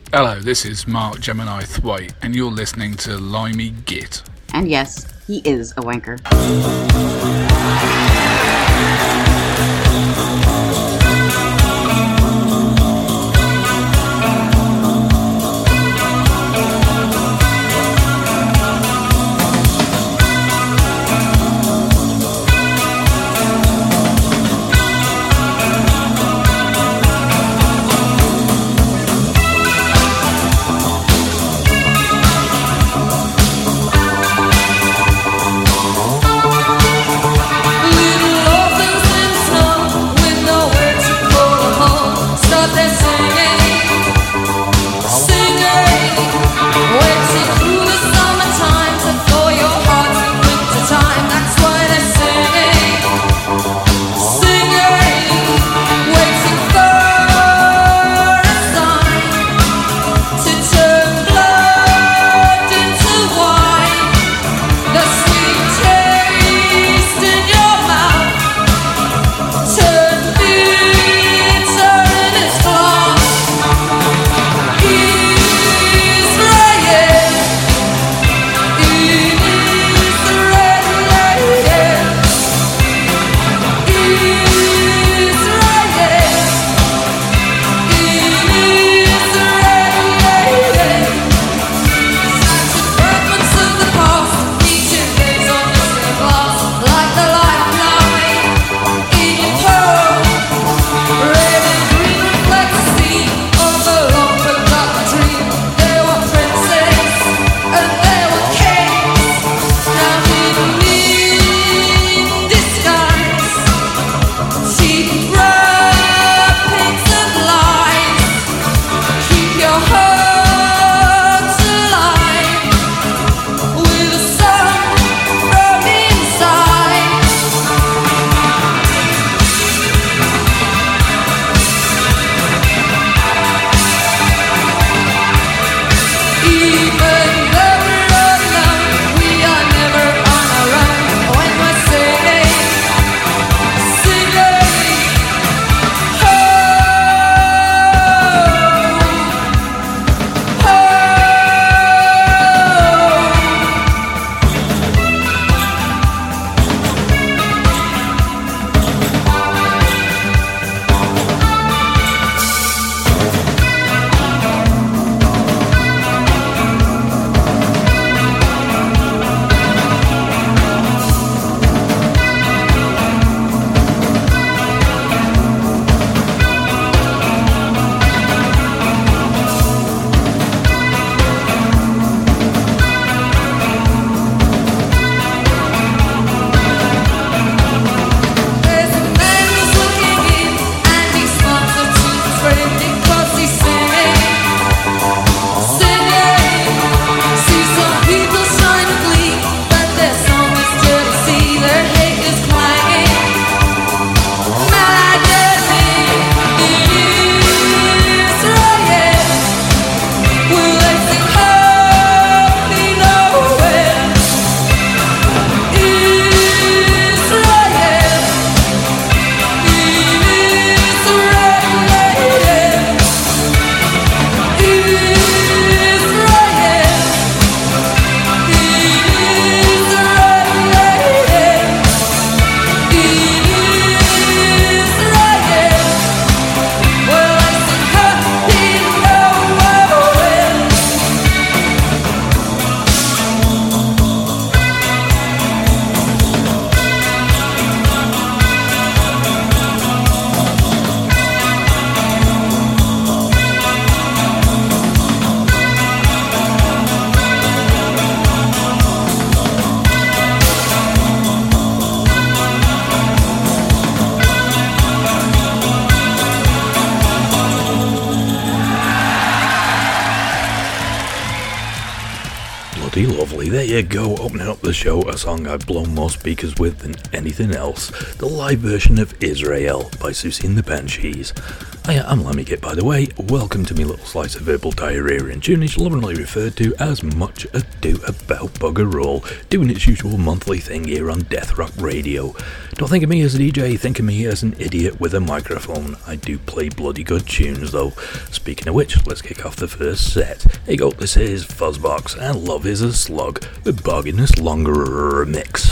Hello, this is Mark Gemini Thwaite, and you're listening to Limey Git. And yes, he is a wanker. Lovely, there you go, opening up the show, a song I've blown more speakers with than anything else, the live version of Israel by Susie and the Banshees. Hiya, I'm Lemmy Git, by the way. Welcome to me little slice of verbal diarrhea and tunage, lovingly referred to as Much Ado About Bugger All, doing its usual monthly thing here on Death Rock Radio. Don't think of me as a DJ, think of me as an idiot with a microphone. I do play bloody good tunes though. Speaking of which, let's kick off the first set. Hey go, this is Fuzzbox, and Love is a Slug, the Bargainous Longer mix.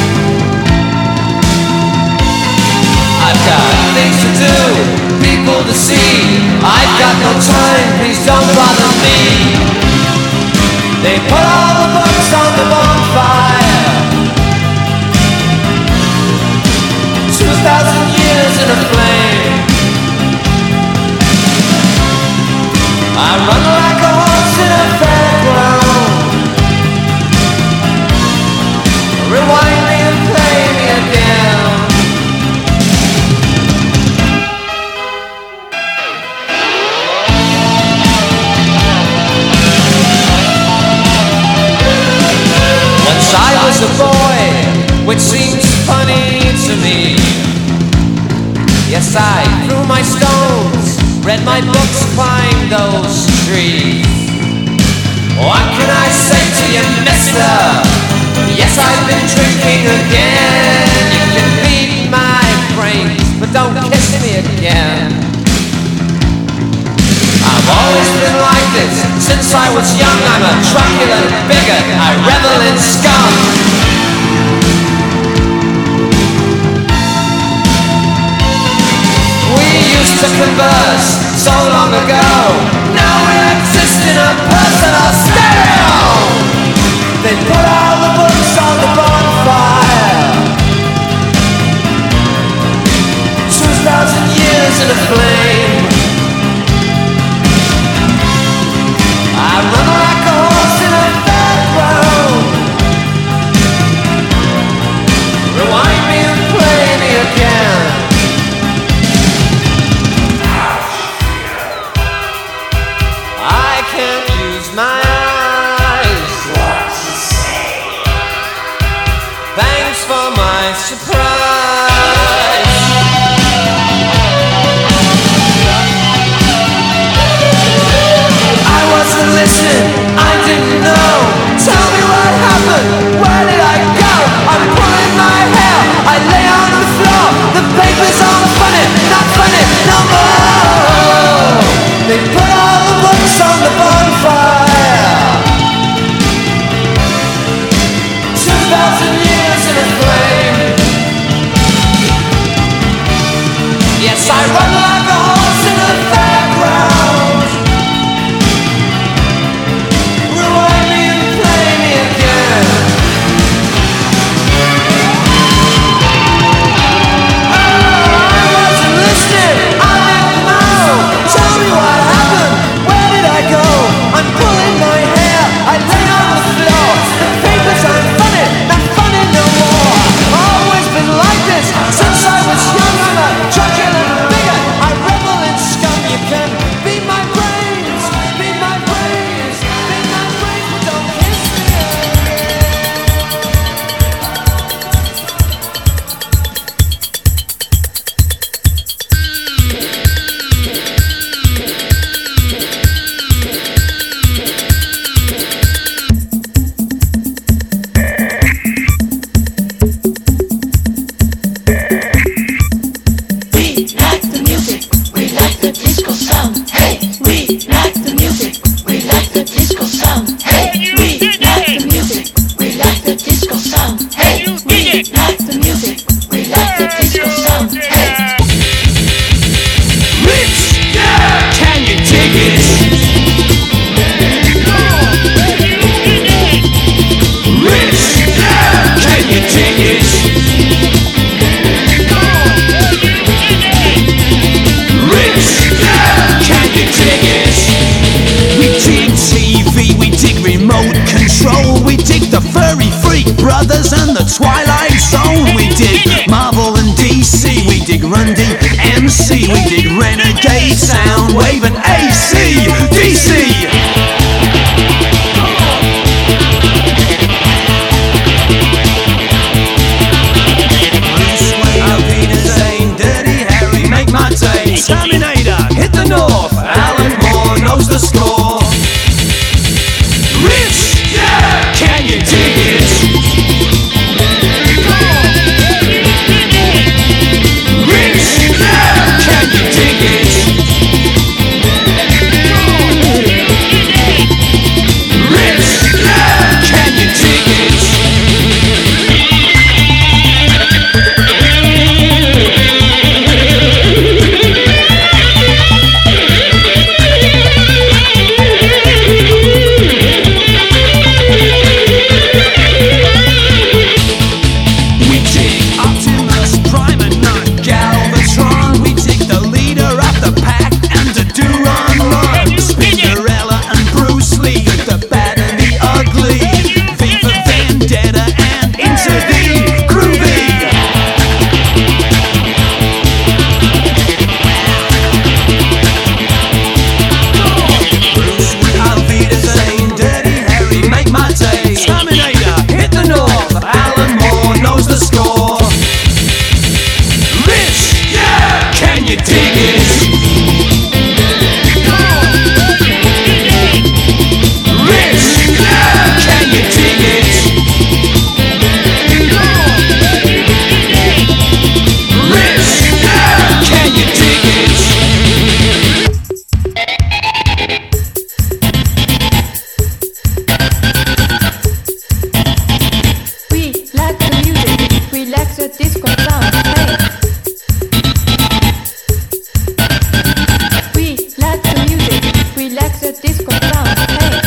I've got things to do, people to the sea. I've got no time, please don't bother me. They put all the books on the bonfire. 2,000 years in a flame. I run like a horse in a fairground. Rewind me and play me again. Once I was a boy, which seems funny to me. Yes, I threw my stones, read my books, climbed those trees. What can I say to you, mister? Yes, I've been drinking again. You can beat my brains, but don't kiss me again. I've always been like this, since I was young. I'm a truculent bigot, I revel in scum. We used to converse so long ago. Now we exist in a personal stereo. They put all the books on the bonfire. 2,000 years in a flame. I run like a horse in a fairground. Rewind me and play me again. I can't use my eyes. What to say? Thanks for my surprise. I wasn't listening, I didn't know. Tell me what happened, where did I go? I'm pulling my hair, I lay on the floor. The papers aren't funny, not funny no more. They put all the books on the bonfire. 2,000 years in a flame. Yes, I run like a horse in a fairground. Rewind me and play me again. Oh, I wasn't listening, I didn't know. Tell me what happened, where did I go? I'm pulling my hair, I lay on the floor. The papers aren't funny, not funny no more. I've always been like this, since I was young. I'm a truculent bigot, I revel in scum. You can be my brains, be my brains, be my brains, but don't kiss me again. We like the music, we like the disco sound. Hey, we like the music, we like the disco sound. Hey, we like the music, we like the disco sound. Hey, we like the music, we like the disco sound. Hey. Rich, yeah, can you dig it? Rich, yeah, can you dig it? Rich, yeah, can you dig it? We dig TV, we dig remote control. We dig the Furry Freak Brothers and the Twilight Zone. We dig Marvel and DC, we dig Run DMC, we dig Renegade, Soundwave and AC/DC. Bruce Wayne, Peter Zane, Dirty Harry, make my day. Terminator, hit the north. Alan Moore knows the score. Rich, yeah, can you dig it? Rich, yeah, can you dig it? disco sound. Hey.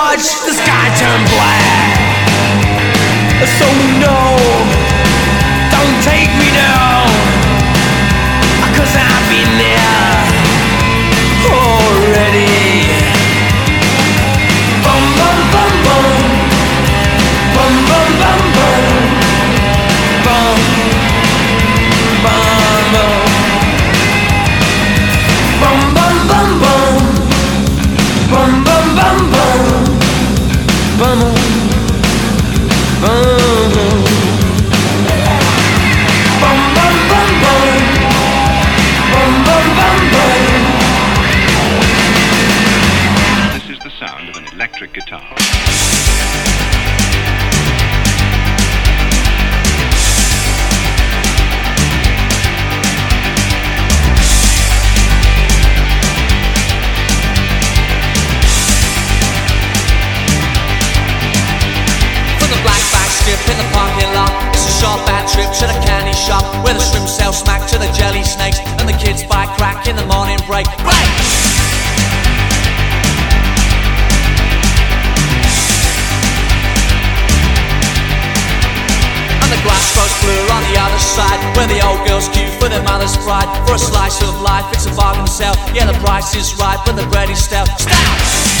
So no, don't take me down, 'cause I've been there already. Bum bum bum bum, bum bum bum bum, bum bum bum, bum bum bum bum, bum bum bum bum, bum bum. This is the sound of an electric guitar. In the parking lot, it's a short bad trip to the candy shop where the shrimp sell smack to the jelly snakes and the kids buy crack in the morning break. Break! And the grass grows bluer on the other side where the old girls queue for their mother's pride. For a slice of life, it's a bargain sale. Yeah, the price is right, but the bread is stout. Stout!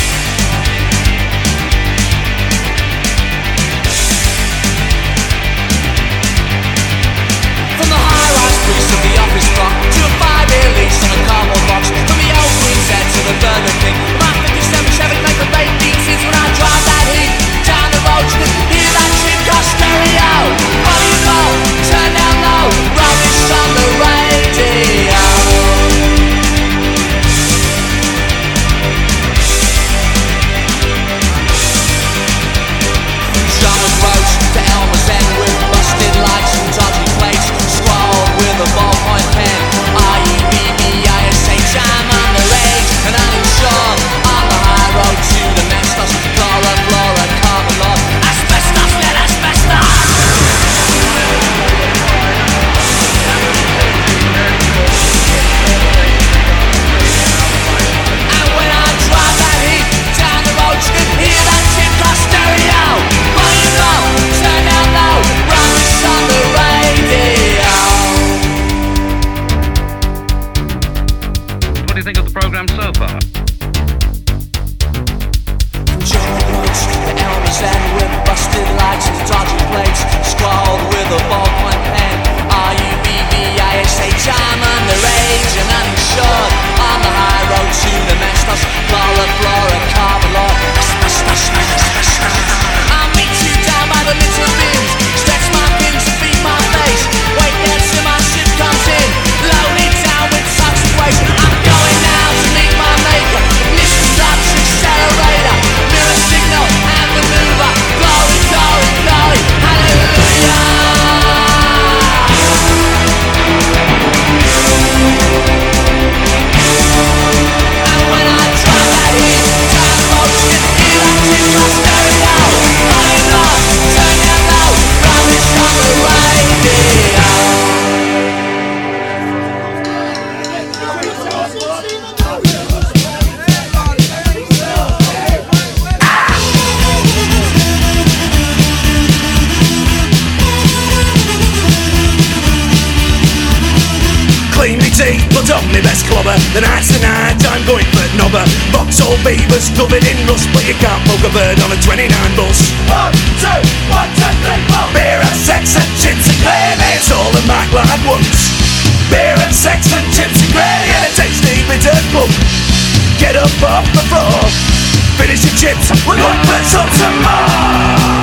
Of the office block to a 5-year lease on a cardboard box. From the old Queen's Head to the Burger King. My 57 Chevy make the baked beats when I drive that heat down the road. You can hear that shit got stereo. Volume low, turn down low, rubbish on the radio. Drummond Road to Elmer's End with busted lights and dodgy plates. Scrawled with a ballpoint pen, R-U-B-B-I-S-H. I'm underage and uninsured on the high road to the Mestos. Flora, flora, carbon lord, asbestos, let asbestos. And when I drive that heat down the road, you can hear that tip car stereo. Volume low, turn down low, rubbish on the radio. What do you think of the program so far? From John Roads to Elmer's End with busted lights and dodgy plates. Scrawled with a ballpoint pen, R-U-B-B-I-S-H. I'm underage and uninsured on the high road to the Mestos. Flora, flora, carbon law, asbestos, asbestos. I'll meet you down by the litter bins, stretch my pins to feed my face. Wait there till my ship comes in, load it down with toxic waste. I'm going now to meet my maker. Ignition clutch, accelerator, mirror signal and maneuver. Glory, glory, glory, hallelujah. And when I drive that heat down the road, you can hear that tip car stereo. Volume low, turn down low, rubbish on the radio. Clean me teeth, put on me best clobber. The night's the night, I'm going for knobber. Vauxhall beavers covered in rust, but you can't poke a bird on a 29 bus. 1, 2, 1, 2, 3, 4. Beer and sex and chips and gravy, it's all the Mac lad wants. Beer and sex and chips and gravy, and a tasty bitter club. Get up off the floor, finish your chips, we're going for some more.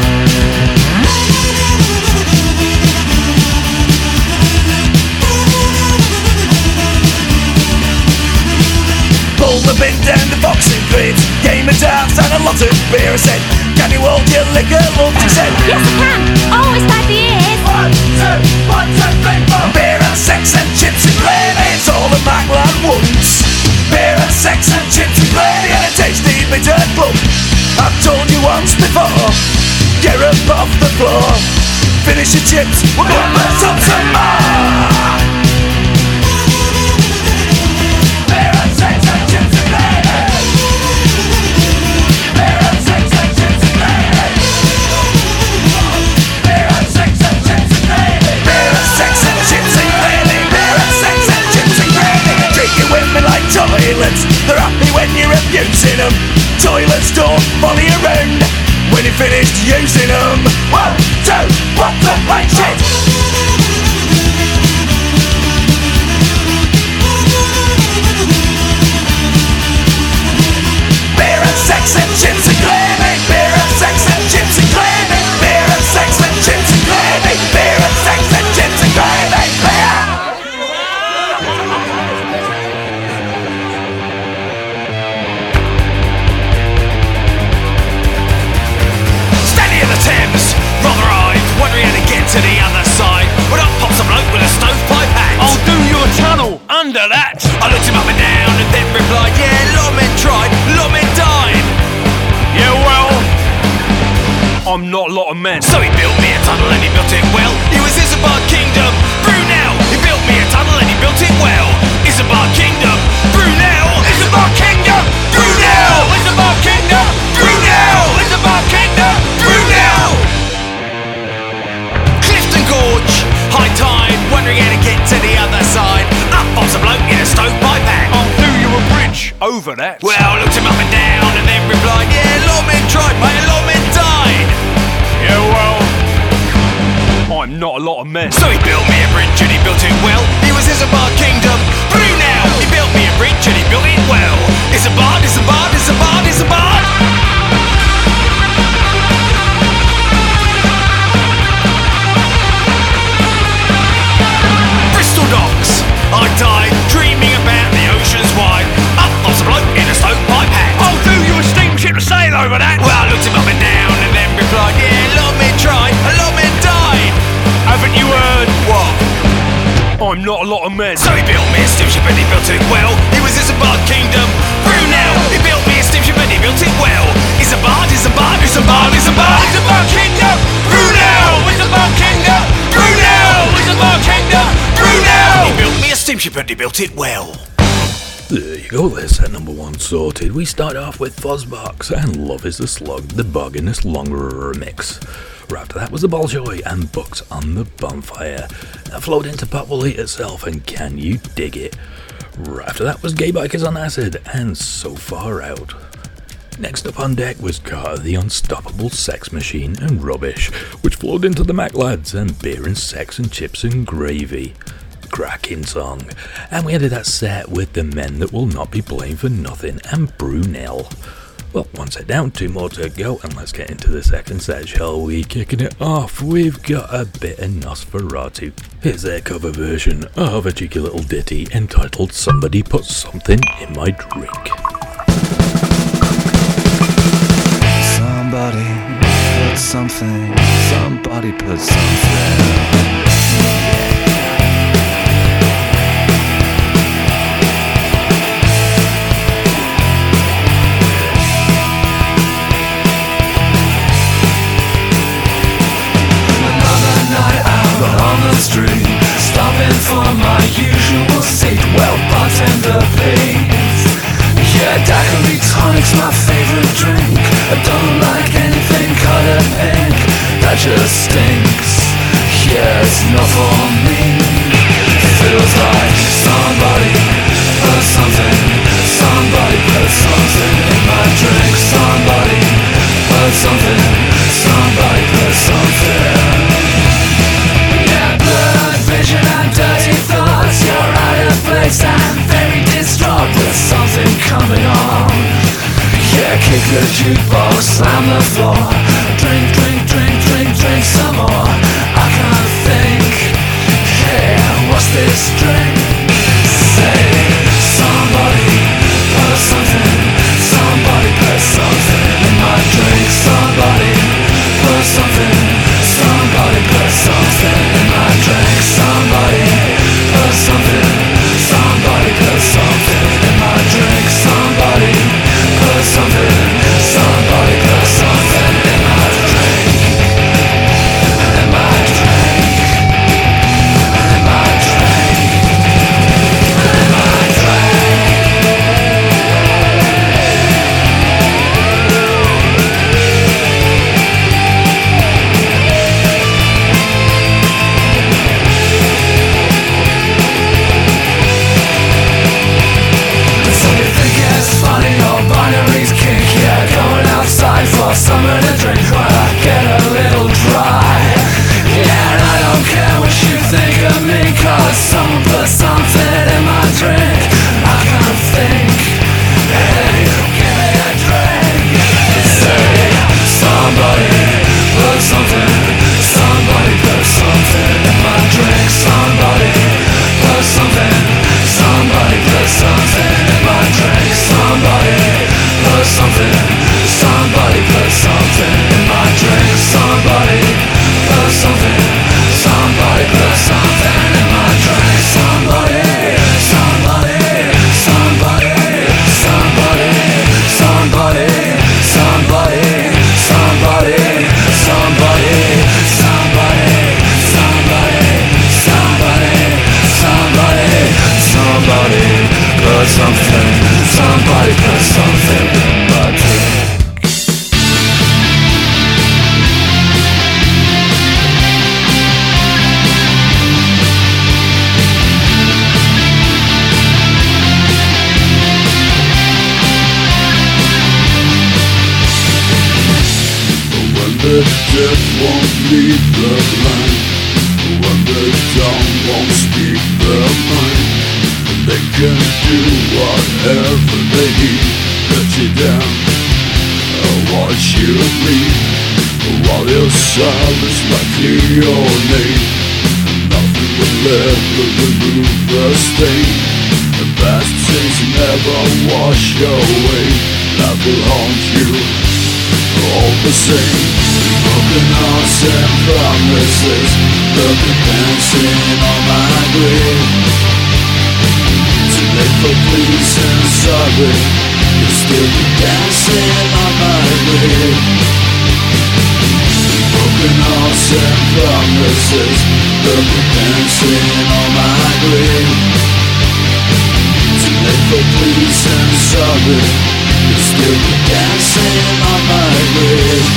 Pull the bin down the boxing crates, game of darts and a lot of beer. I said, can you hold your liquor up? She said, yes I can, always like the ears. 1, 2, 1, 2, 3, 4. Beer and sex and chips and gravy, it's all the Mac lad wants. Beer and sex and chips and gravy and a tasty bitter club. I've told you once before, get up off the floor, finish your chips, we're going for some more. kingdom. Toilets don't follow you around when you finished using them. 1, 2, what the right shit? Beer and sex and chips and gravy. Beer and sex and chips and gravy. Beer and sex and chips and gravy. Beer and sex and chips and gravy. Beer. Standing in the Thames, rather eyed, wondering how to get to the other side. When up pops a bloke with a stovepipe hat. I'll do your tunnel under that. I looked him up and down and then replied, yeah, a lot of men tried, a lot of men died. Yeah, well, I'm not a lot of men. So he built me a tunnel and he built it well. He was Isambard Kingdom, Brunel. He built me a tunnel and he built it well. Isambard Kingdom, Brunel. Isambard Kingdom, Brunel. Isambard Kingdom, Brunel. Isambard Kingdom, Brunel. Clifton Gorge, high tide, wondering how to get to the other side. Up pops a bloke in a stovepipe hat. I'll do you a bridge over that. Well, I looked him up and down and then replied, yeah, a lot of men tried, mate, a lot of men died. Yeah, well, I'm not a lot of men. So he built me a bridge and he built it well. He was Isambard Kingdom, Brunel. He built me a bridge and he built it well. Isambard, Isambard, Isambard, Isambard. Bristol Docks, I died dreaming about the oceans wide. Up pops a bloke in a stovepipe hat. I'll do you a steamship to sail over that. Well, I looked him up and down and then replied, yeah, a lot of men tried, a lot of men died. Haven't you heard? What? I'm not a lot of men. So he built me a steamship and he built it well. He was Isambard Kingdom, Brunel. He built me a steamship and he built it well. Isambard, Isambard, Isambard, Isambard, Isambard Kingdom, Brunel. Isambard Kingdom, Brunel. Isambard Kingdom, Brunel. He built me a steamship and he built it well. There you go, there's set number 1 sorted. We start off with Fuzzbox and Love is the Slug, the Bug in this longer remix. Right after that was the Bolshoi and Books on the Bonfire. That flowed into Pop Will Eat Itself and Can You Dig It? Right after that was Gay Bikers on Acid and So Far Out. Next up on deck was Carter the Unstoppable Sex Machine and Rubbish, which flowed into the Mac Lads and Beer and Sex and Chips and Gravy. Cracking song. And we ended that set with The Men That Will Not Be Blamed for Nothing and Brunel. Well, one set down, 2 more to go, and let's get into the second set, shall we? Kicking it off, we've got a bit of Nosferatu. Here's their cover version of a cheeky little ditty entitled Somebody Put Something in My Drink. Somebody put something, somebody put something. On the street, stopping for my usual seat. Well, bartender, please. Yeah, daiquiri tonic's my favorite drink. I don't like anything colored pink. That just stinks. Yeah, it's not for me. Feels like somebody put something. Somebody put something in my drink. Somebody put something. Somebody put something. Blood, vision and dirty thoughts. You're out of place and very distraught with something coming on. Yeah, kick the jukebox, slam the floor. Drink, drink, drink, drink, drink some more. I can't think. Hey, what's this drink? Say, somebody put something. Somebody put something in my drink. Somebody put something. Somebody put something in my drink. Somebody put something. Somebody put something in my drink. Somebody put something. Somebody put something in my drink. In my drink. In my drink. something. Somebody put something in my drink. Somebody put something. Somebody put something in my drink. Somebody, somebody, somebody, somebody, somebody, somebody, somebody, somebody, somebody, somebody, somebody, somebody put something. Somebody put something in my drink. The dead won't lead the blind, when the dumb won't speak their mind, they can do whatever they need. Cut you down, watch you bleed, while your silence likely your name. Nothing will ever remove the stain. The past things never wash away. Life will haunt you all the same. Broken hearts and promises, look at dancing on my grave. Too late for please and sorry, you'll still be dancing on my grave. Broken hearts and promises, look at dancing on my grave. Too late for please and sorry, you'll still be dancing on my grave.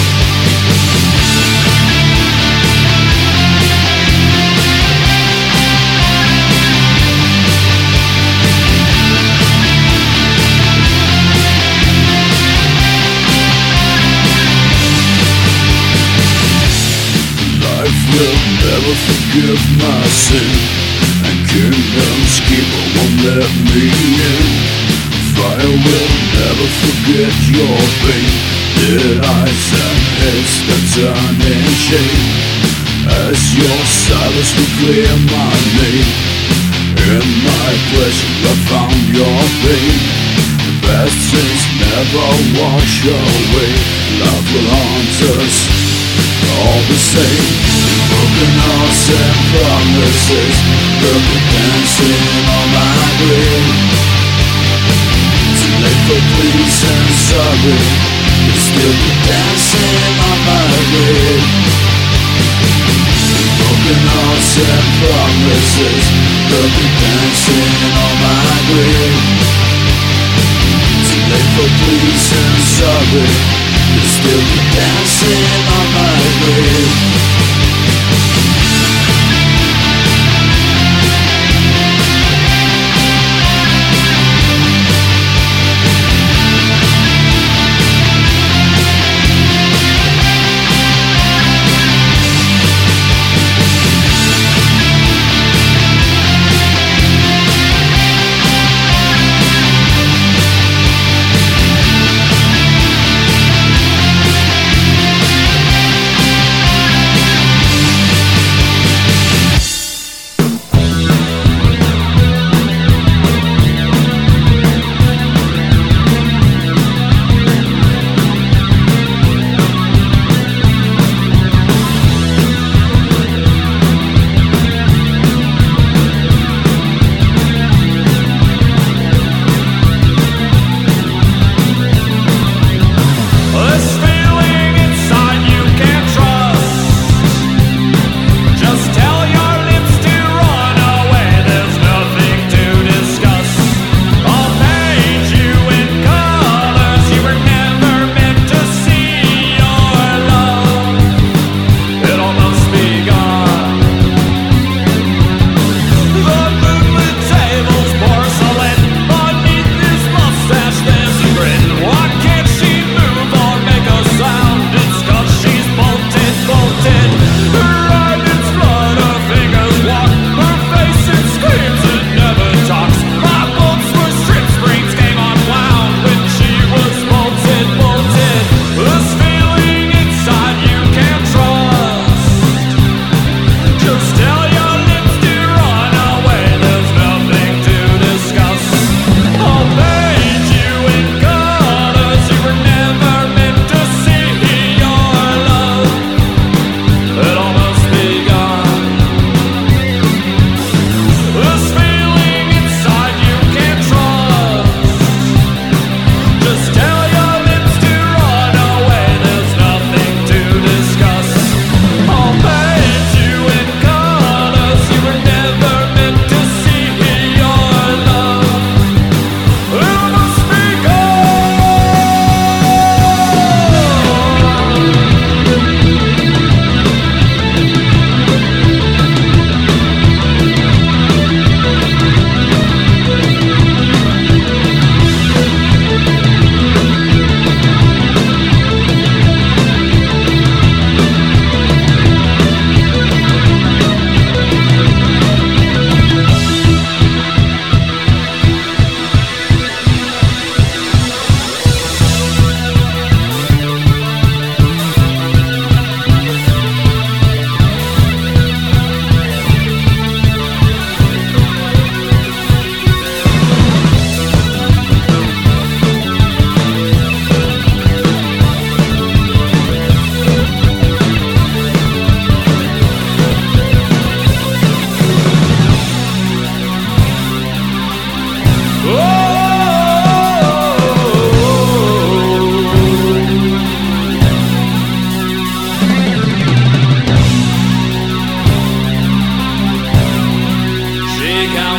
Life will never forgive my sin, and kingdom's keeper won't let me in. Fire will never forget your pain. Dead eyes and heads that turn in shame, as your silence will clear my name. In my pleasure I found your pain. The best things never wash away. Love will haunt us all the same. Broken hearts and promises, look at dancing on my grave. Too late for please and sorry, you'll still be dancing on my grave. Broken hearts and promises, look at dancing on my grave. Too late for please and sorry, you'll still be dancing on my grave.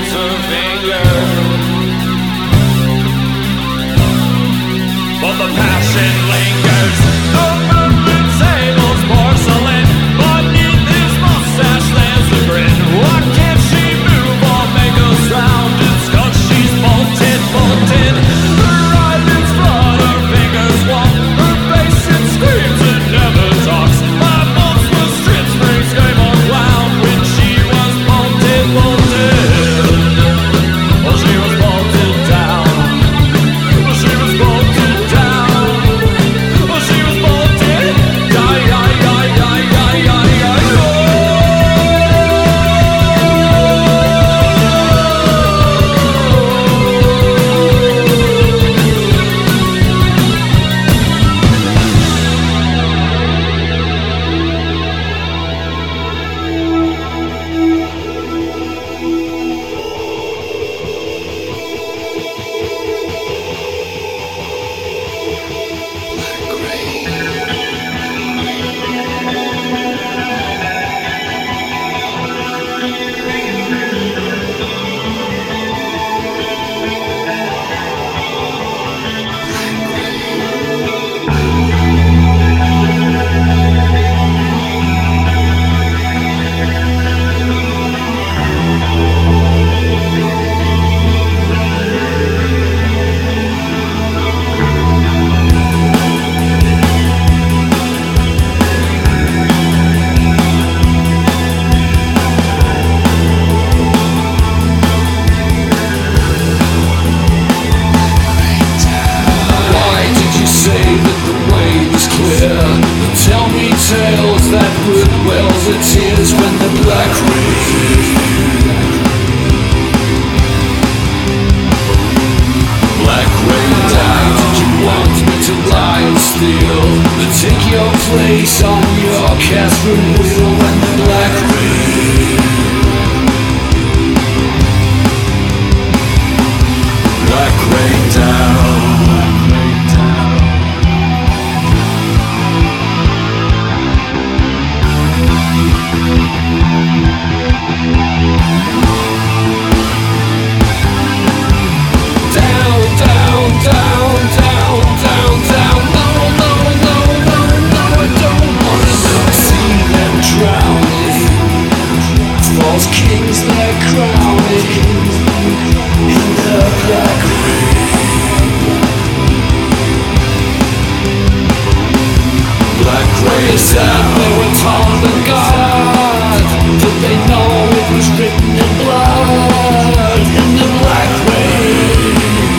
points her finger. But the passion lingers. The movement tables porcelain. Beneath his mustache lands the grin. Why can't she move or make a sound? It's 'cause she's bolted. Her eyelids flutter, fingers walk. Her face it screams and never talks. My monstrous strip springs came unwound when she was bolted. Oh, she was bolted down. Oh, she was bolted down. Oh, she was bolted. Die, die, die, die, die, die, die, tales that would well the tears when the black rain. Black rain down. Did you want me to lie and steal? To take your place on your Catherine wheel when the black rain. Black rain down. Kings they're crowded in the black rain. Black rain said they were taught of God. Did they know it was written in blood in the black rain?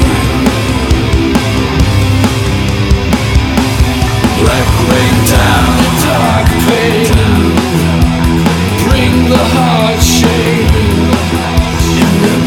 Black rain down the dark pain. Bring the heart shame in the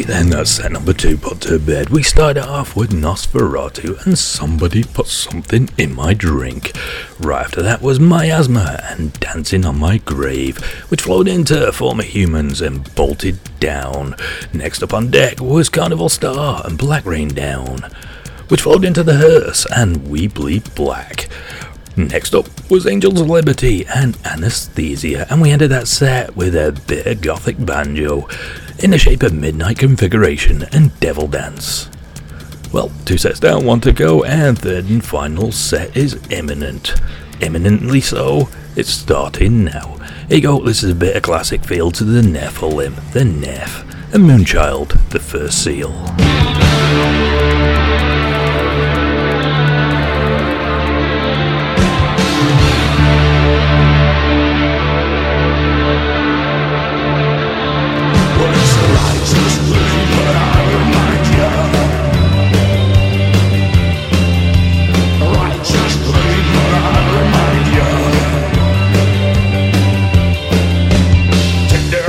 Alright then, that's set number 2 put to bed. We started off with Nosferatu and Somebody Put Something in My Drink. Right after that was Miasma and Dancing on My Grave, which flowed into Former Humans and Bolted Down. Next up on deck was Carnival Star and Black Rain Down, which flowed into The Hearse and We Bleed Black. Next up was Angels of Liberty and Anesthesia, and we ended that set with a bit of gothic banjo in the shape of Midnight Configuration and Devil Dance. Well, 2 sets down, 1 to go, and third and final set is imminent. Imminently so, it's starting now. Here you go, this is a bit of classic feel to the Nephilim, the Neph, and Moonchild, the First Seal.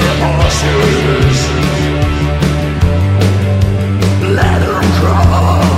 Let 'em crawl.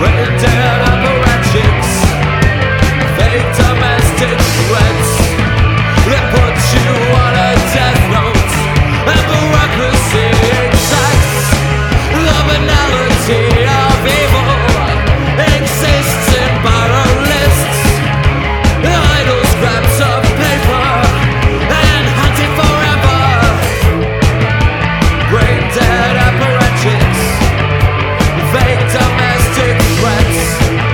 Fake domestic threats.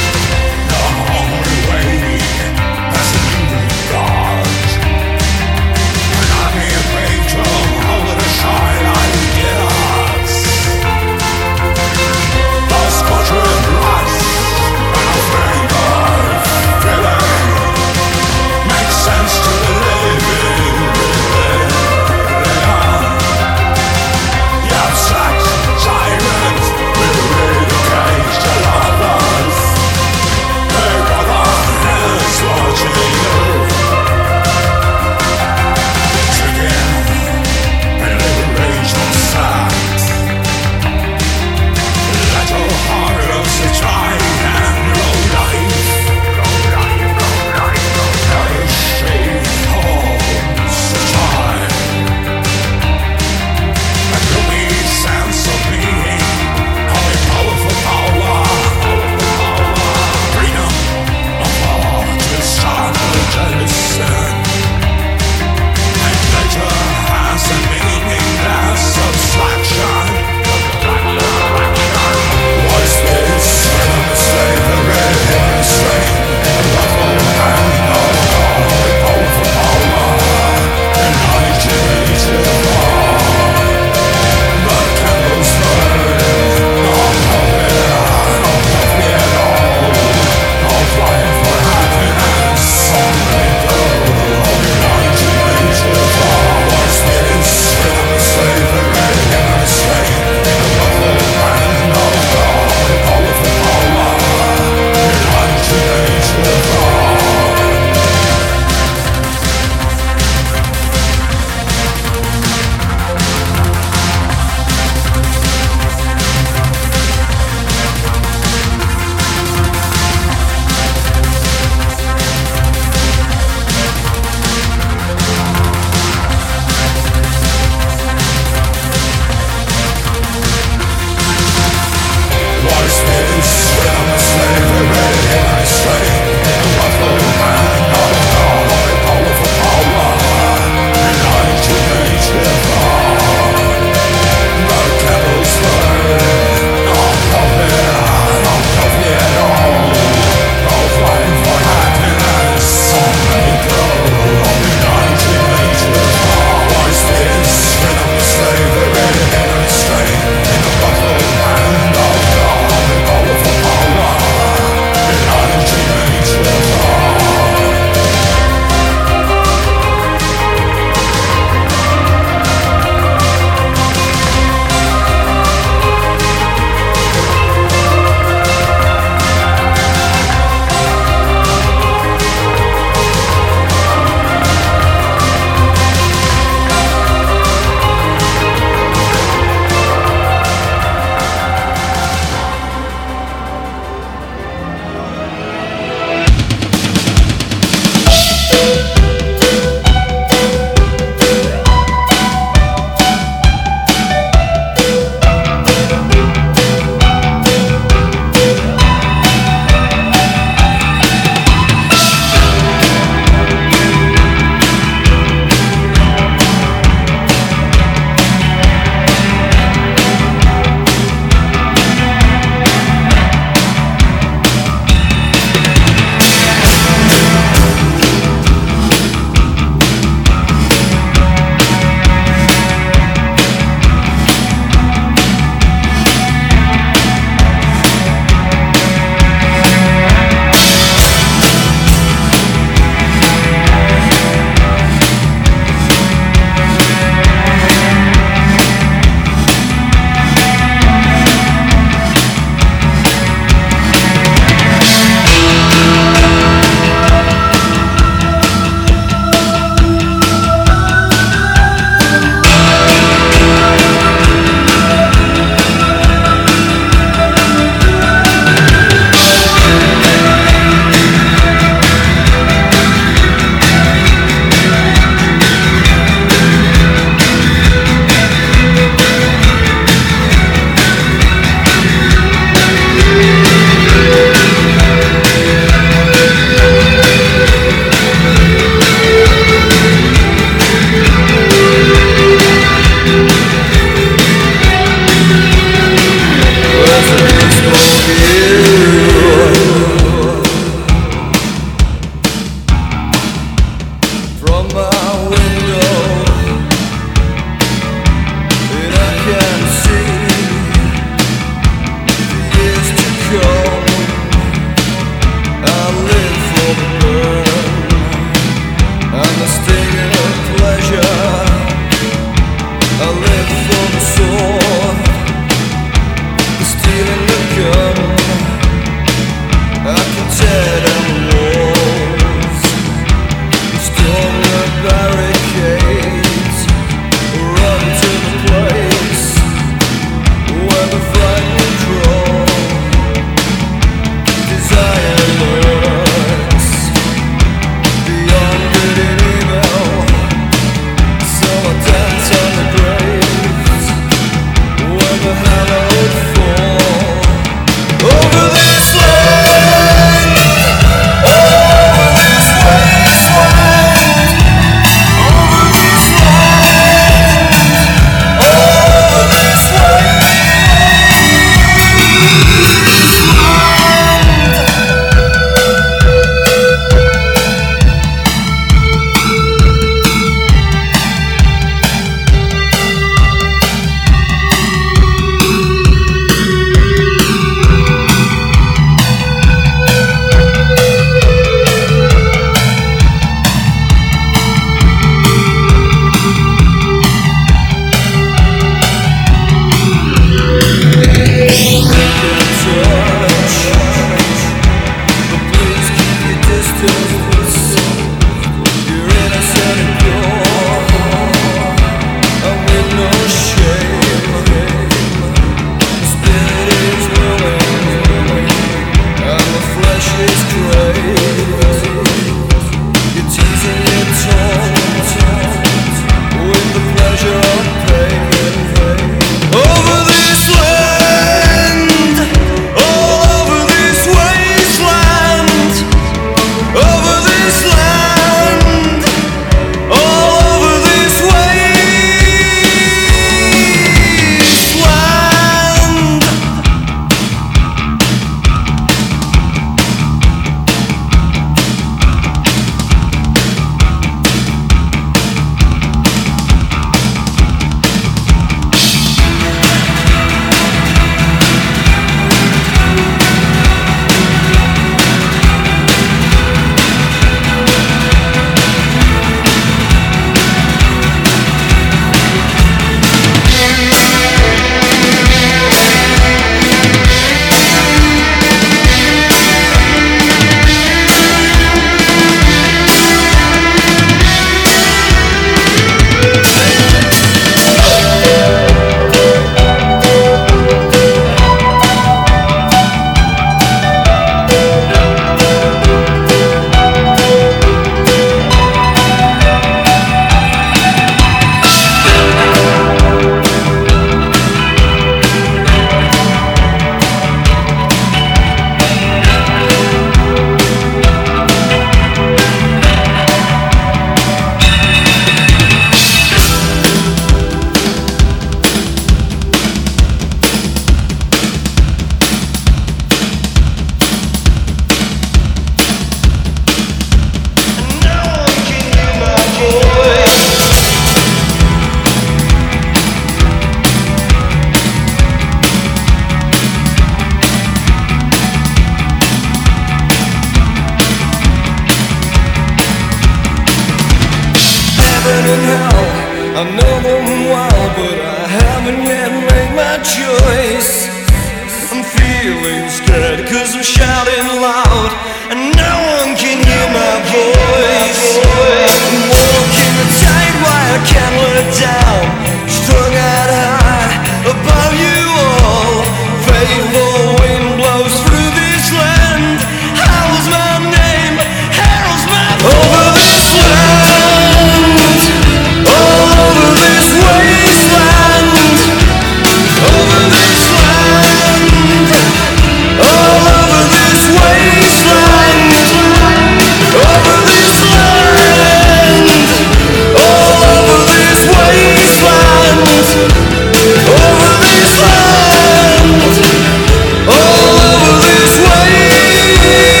my choice. I'm feeling scared cause I'm shouting loud and no one can hear my voice. I'm walking a tight wire, can't look down, strung out high above you all. Faithful wind blows through this land, howls my name, heralds my over this land, all over this wasteland, over this land, all over this wasteland, over this land, all over this wasteland, over this land, all over this wasteland.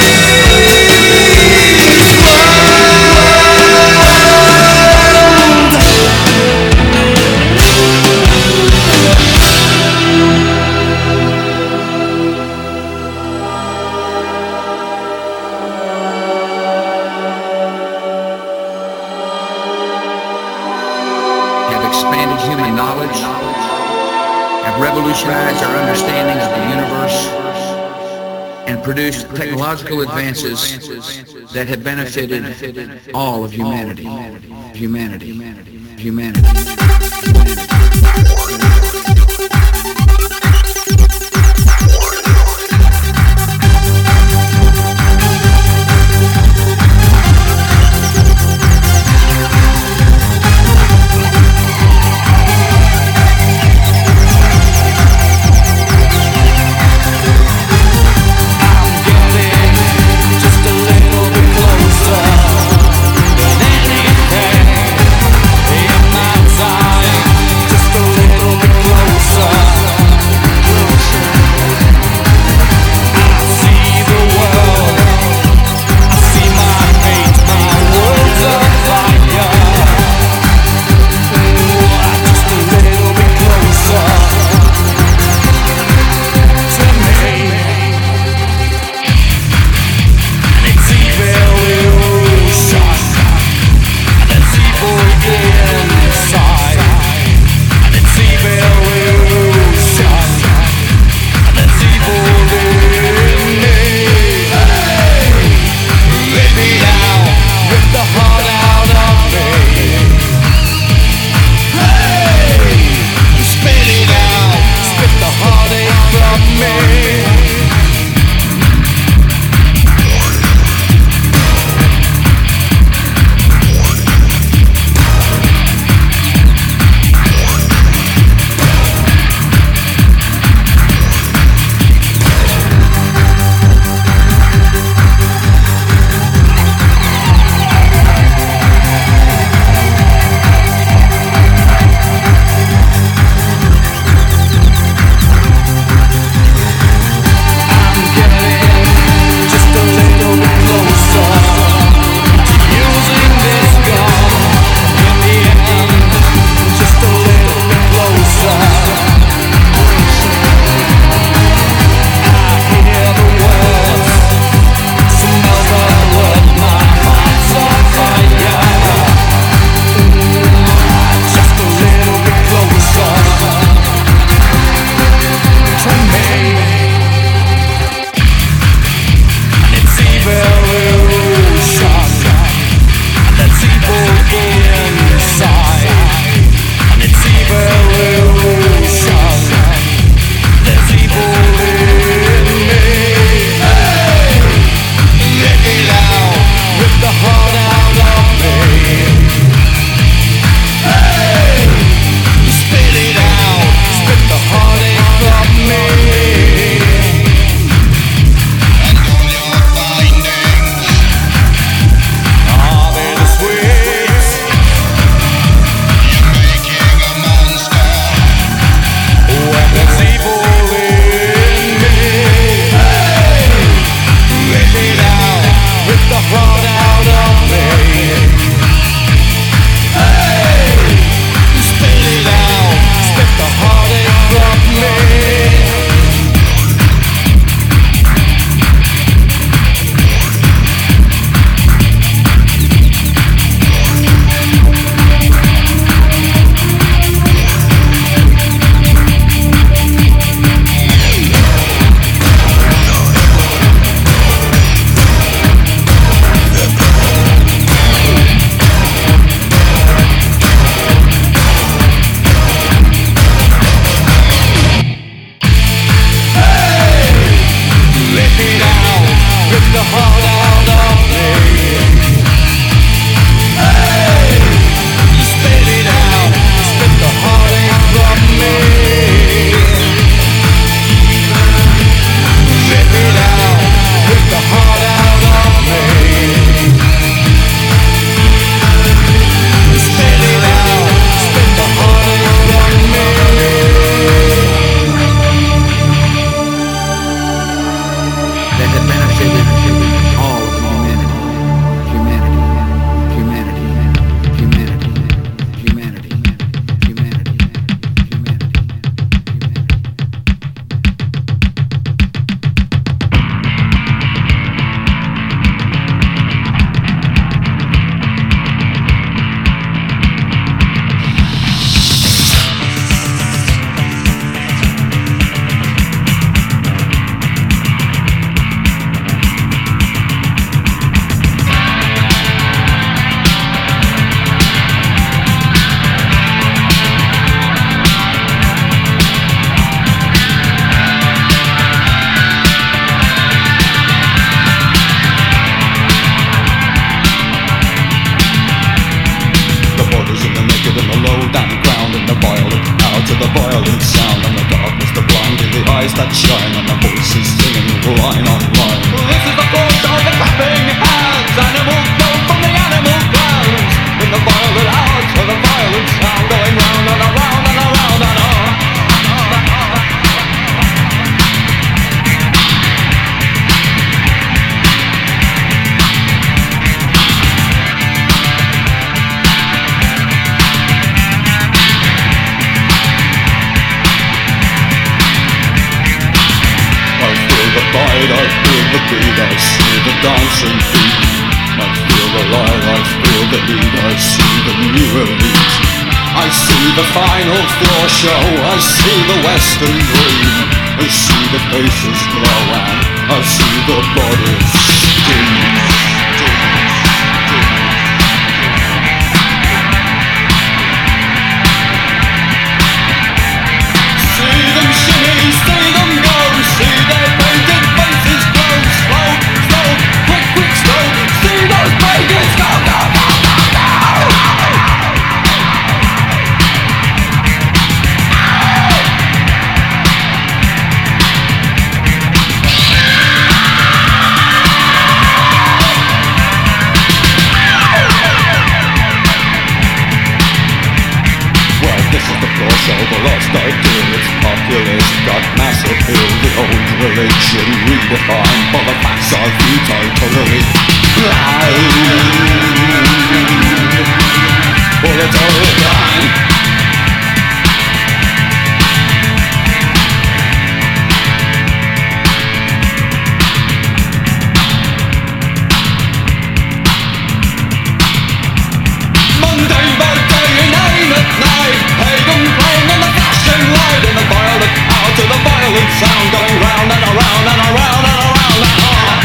Have expanded human knowledge, have revolutionized our understanding of the universe, and produced technological advances that have benefited all of humanity. Just a little bit closer than anything in my time. Just a little bit eyes that shine and the voices singing line on line. This is the force of the clapping hands, animal flow from the animal grounds. In the violet hours of the violent sound, going round and around and around and on. I feel the beat, I see the dancing feet. I feel the light, I feel the heat, I see the new elite. I see the final floor show, I see the western dream. I see the faces glow and I see the bodies steam. See them shimmy, see them go, see their painted faces glow. Slow, slow, quick, quick, slow. See those pagans go, go, go, go, go. Well, this is the floor show, the lost ideal. It's populist, got mass appeal. The old religion redefined, for the facts are futile, totally blind. Well, it's all blind. Monday by day and aim at night, pagan playing in the flashing light, in the violet hour to the violent sound, going round and around and around and around and on.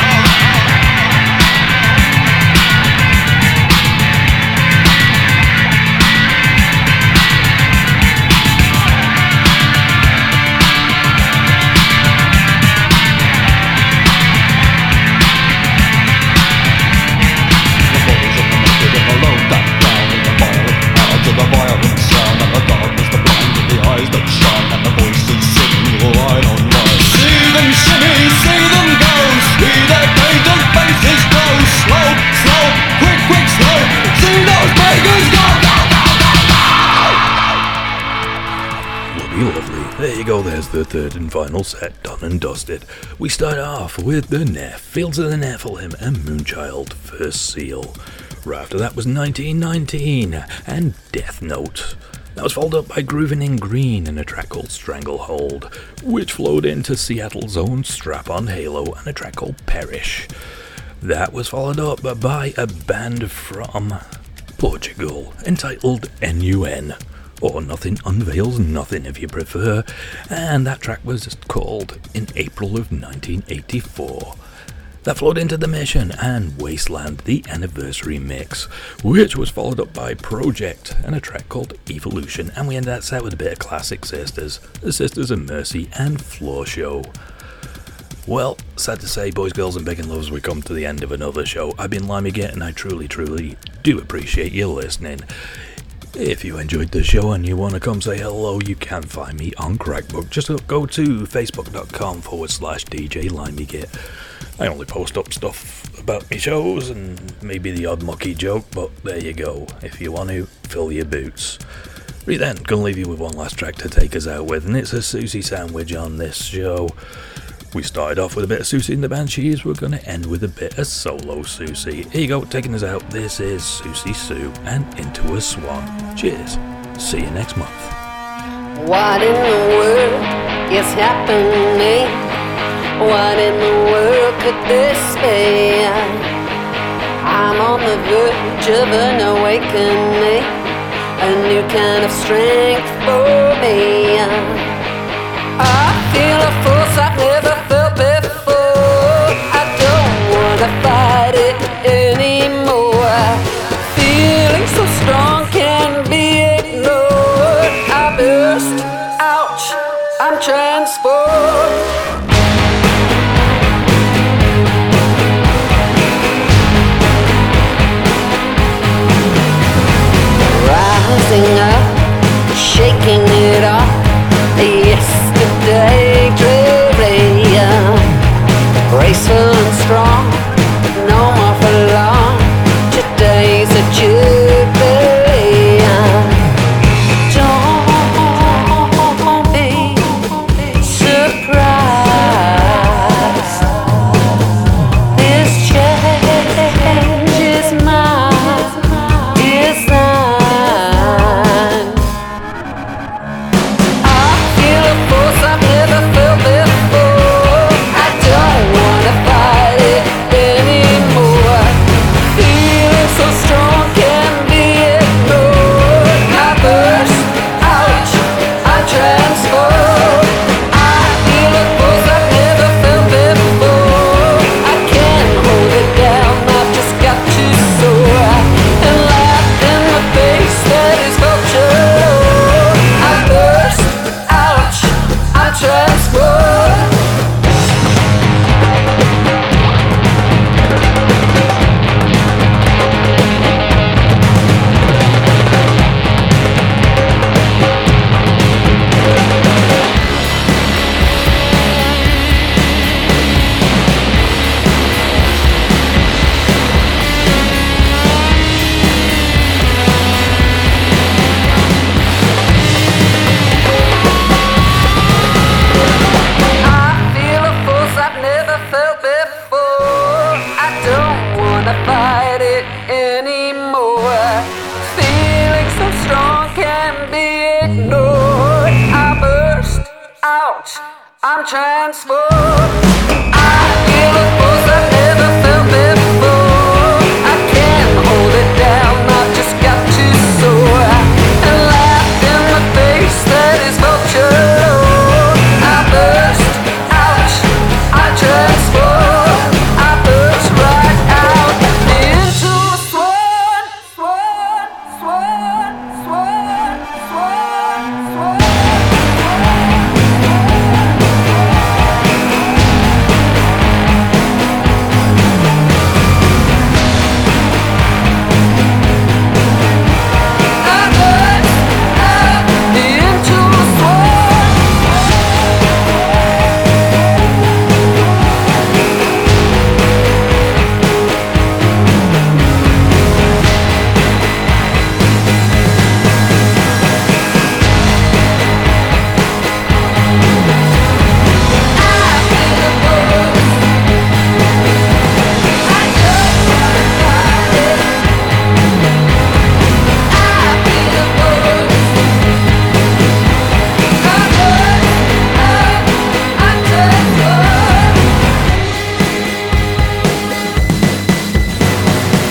The boys in the naked and the low down down, in the violet hour to the violent sound, and the darkness, the blind in the eyes that shine, and the voices singing line on line. See them shimmy, see them go, see their painted faces glow. Slow, slow, quick, quick, slow. See those pagans go, go, go, go, go. Lovely, lovely. There you go, there's the third and final set, done and dusted. We start off with the Neff, Fields of the Nephilim, and Moonchild, First Seal. Right after that was 1919, and Death Note. That was followed up by Groovin' in Green and a track called Stranglehold, which flowed into Seattle's own Strap-on Halo and a track called Perish. That was followed up by a band from Portugal entitled NUN, or Nothing Unveils Nothing if you prefer, and that track was called In April of 1984. That flowed into The Mission and Wasteland, the anniversary mix, which was followed up by Project and a track called Evolution, and we ended that set with a bit of classic Sisters, the Sisters of Mercy and Floor Show. Well, sad to say, boys, girls and big and loves, we come to the end of another show. I've been Limey Git, and I truly, truly do appreciate you listening. If you enjoyed the show and you want to come say hello, you can find me on Crackbook. Just go to facebook.com/DJ LimeyGit. I only post up stuff about me shows and maybe the odd mucky joke, but there you go. If you want to, fill your boots. Right then, gonna leave you with one last track to take us out with, and it's a Susie sandwich on this show. We started off with a bit of Susie and the Banshees, we're gonna end with a bit of solo Susie. Here you go, taking us out, this is Susie Sue and Into a Swan. Cheers, see you next month. What in the world is happening? What in the world could this be? I'm on the verge of an awakening, a new kind of strength for me. I feel a force I've never felt before. I don't wanna fight it anymore. Feeling so strong can't be ignored. I burst, ouch, I'm transformed. Rising up, shaking it off. Yesterday I'm transformed. I feel a force I've never felt before. I can't hold it down, I've just got to soar. And laugh in the face that is vulture. I burst out, I transform. I burst right out into a swan, swan, swan, swan, swan, swan.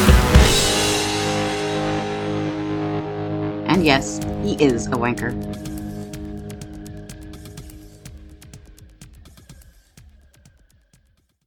And yes, he is a wanker.